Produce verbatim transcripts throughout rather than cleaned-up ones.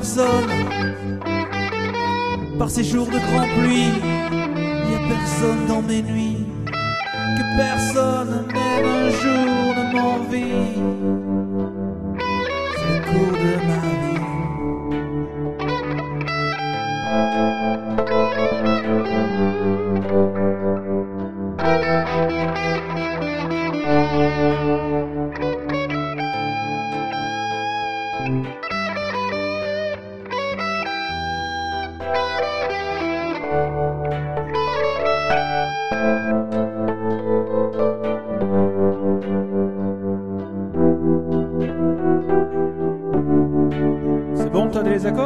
personne. Par ces jours de grande pluie, y a personne dans mes nuits. Que personne, même un jour, ne m'envie. C'est le cours de ma vie. C'est bon, t'as des accords ?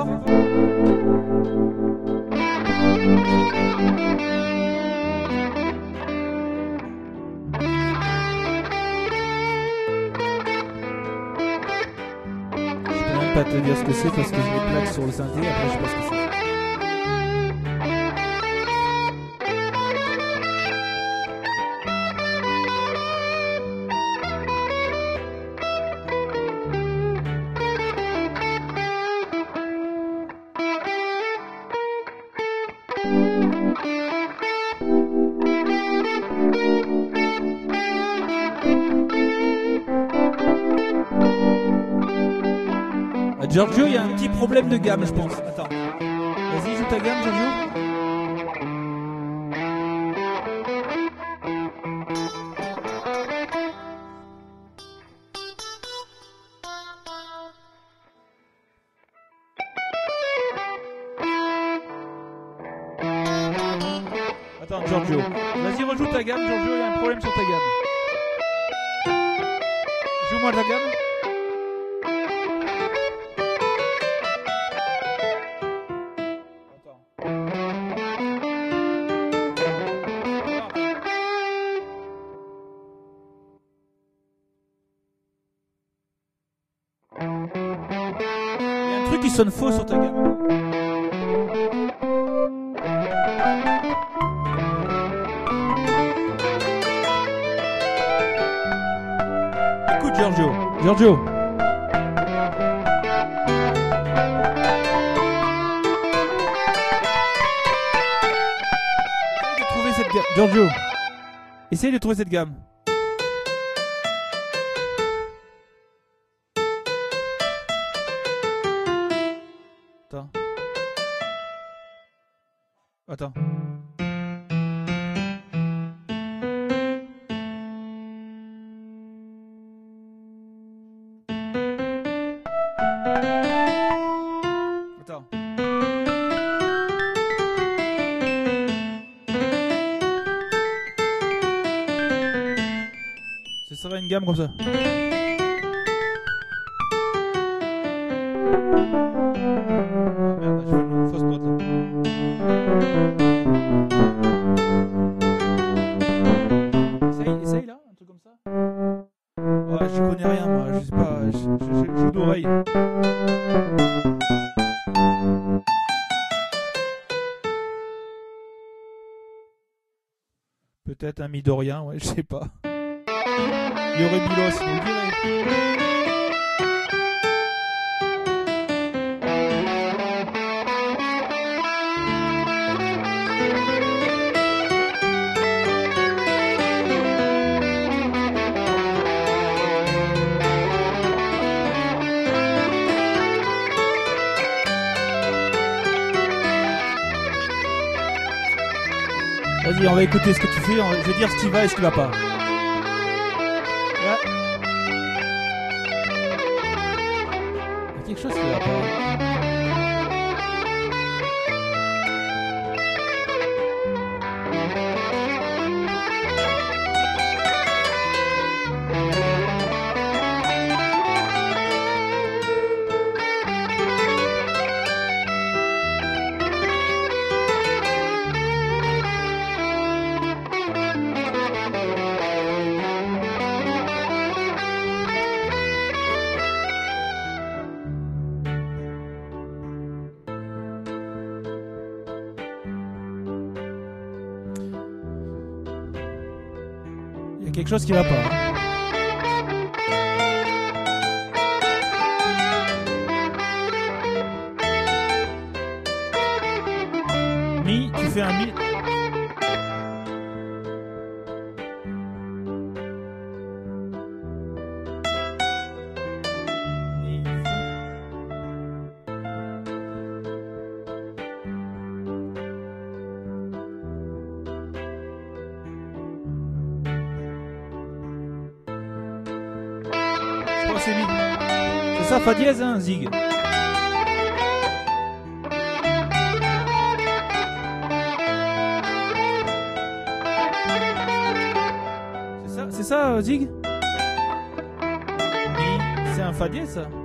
Pas te dire ce que c'est parce que je mets plaque sur le synthé, après je sais pas ce que c'est. Giorgio, il y a un petit problème de gamme, je pense. Attends. Vas-y, joue ta gamme, Giorgio. Attends, Giorgio. Vas-y, rejoue ta gamme, Giorgio, il y a un problème sur ta gamme. Joue-moi ta gamme. Qui sonne faux sur ta gamme. Écoute Giorgio, Giorgio. Essaye de trouver cette gamme. Giorgio, essaye de trouver cette gamme. Attends. Attends. Ce serait une gamme comme ça. Merde, je fais une fausse note là. Essaye, essaye là, un truc comme ça. Ouais, je connais rien moi, je sais pas, je, je, je joue d'oreille. Peut-être un midorien, ouais, je sais pas. Il y aurait Milos, vous le direz. Vas-y, on va écouter ce que tu fais, je vais dire ce qui va et ce qui va pas. Ouais. Il y a quelque chose qui va pas. Il y a quelque chose qui va pas. Hein. un mi. Je crois que c'est mi. C'est ça, fa dièse, hein, zig. C'est ça, zig? Mi, c'est un fa dièse, ça.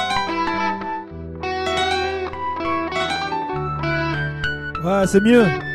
Ouais, c'est mieux.